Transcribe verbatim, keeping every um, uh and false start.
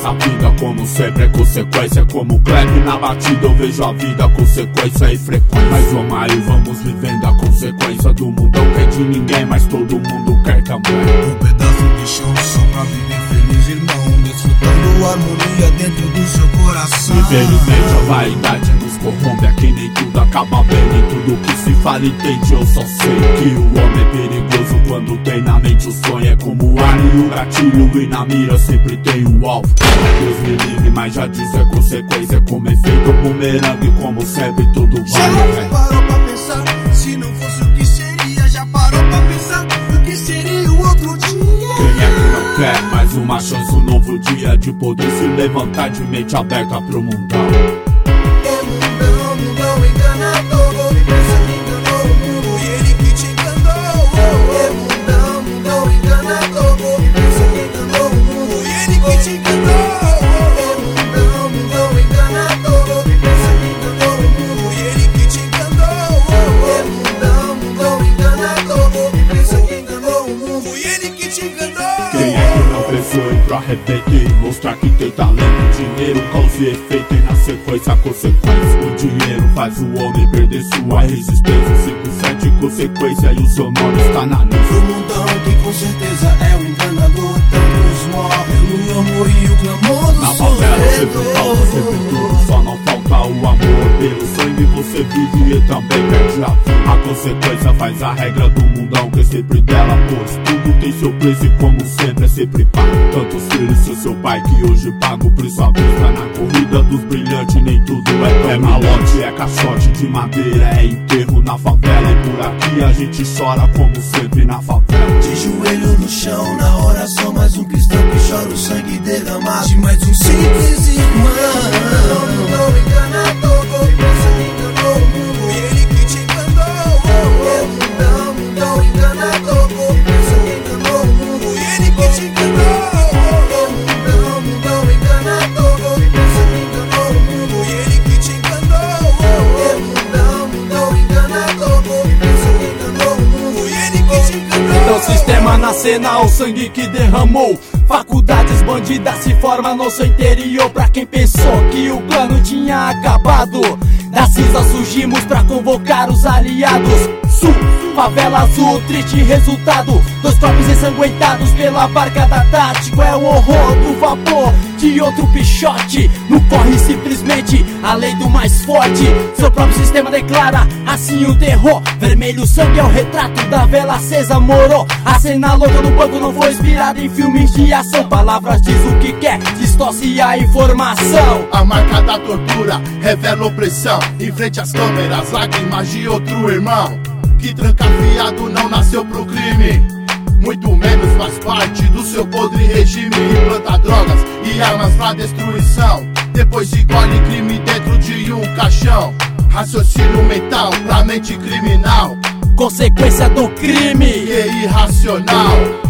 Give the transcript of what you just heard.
Essa vida como sempre é consequência, como clap na batida eu vejo a vida, consequência e frequência. Mas vamos aí, vamos vivendo a consequência do mundão que é de ninguém, mas todo mundo quer também. Um pedaço de chão só pra viver feliz, irmão, desfrutando harmonia dentro do seu coração. Infelizmente a vaidade nos corrompe, aqui nem tudo acaba bem, nem tudo que se fala entende. Eu só sei que o homem é perigoso quando tem na mente o sonho. É como o ar e o gatilho, e na mira sempre tem o alvo. Deus me livre, mas já disse é consequência, como efeito bumerangue, como sempre tudo vai. Já parou pra pensar, se não fosse o que seria? Já parou pra pensar o que seria o outro dia? Quem é que não quer mais uma chance, um novo dia de poder se levantar de mente aberta pro mundão? É mundão, mundão enganador, pensa que enganou o mundo e ele que te enganou. É mundão, mundão enganador, pensa que enganou o mundo e ele que te enganou. É mundão, mundão enganador, pensa que enganou o mundo e ele que te enganou. É mundão, mundão enganador, pensa que enganou o mundo e ele que te enganou. Quem é que não pensou em pra repetir, mostrar que tem talento, dinheiro, causa e efeito e na sequência a consequência. O dinheiro faz o homem perder sua resistência, cinco sete consequência e o seu nome está na lista. Pro mundão que com certeza é o enganador, tantos morrem pelo amor e o clamor do na favela sempre falta, sempre tudo, só não falta o amor. Pelo sangue você vive e também perde a vida. A consequência faz a regra do mundão, que é sempre dela, pois tudo tem seu preço e como sempre é sempre pago. Tantos filhos seu seu pai que hoje paga o preço à vista. Na corrida dos brilhantes nem tudo é tão. É malote, é caixote de madeira, é enterro na favela. E por aqui a gente chora como sempre na favela. De joelho no chão, na oração, mais um cristão que chora o sangue derramado de mais um simples irmão. Não enganador, pensa que enganou o mundo e ele que te enganou. É mundão, mundão enganador, pensa que enganou o mundo e ele que te enganou. É mundão, mundão enganador, pensa que enganou o mundo e ele que te enganou. É mundão, mundão enganador, pensa que enganou o mundo e ele que te enganou. Então sistema na cena, o sangue que derramou. Faculdades bandidas se formam no seu interior. Pra quem pensou que o plano tinha acabado, da cinza surgimos pra convocar os aliados. Sul, favela azul, triste resultado. Dois corpos ensanguentados pela barca da Tático. É o horror do vapor de outro pichote. Não corre simplesmente a lei do mais forte. Seu próprio sistema declara assim o terror. Vermelho sangue é o retrato da vela acesa, moro. A cena louca do banco não foi inspirada em filmes de ação. Palavras diz o que quer, distorce a informação. A marca da tortura revela opressão. Em frente às câmeras, lágrimas de outro irmão que trancafiado não nasceu pro crime, muito menos faz parte do seu podre regime. Implanta drogas e armas pra destruição, depois engole crime dentro de um caixão. Raciocínio mental pra mente criminal, consequência do crime e irracional.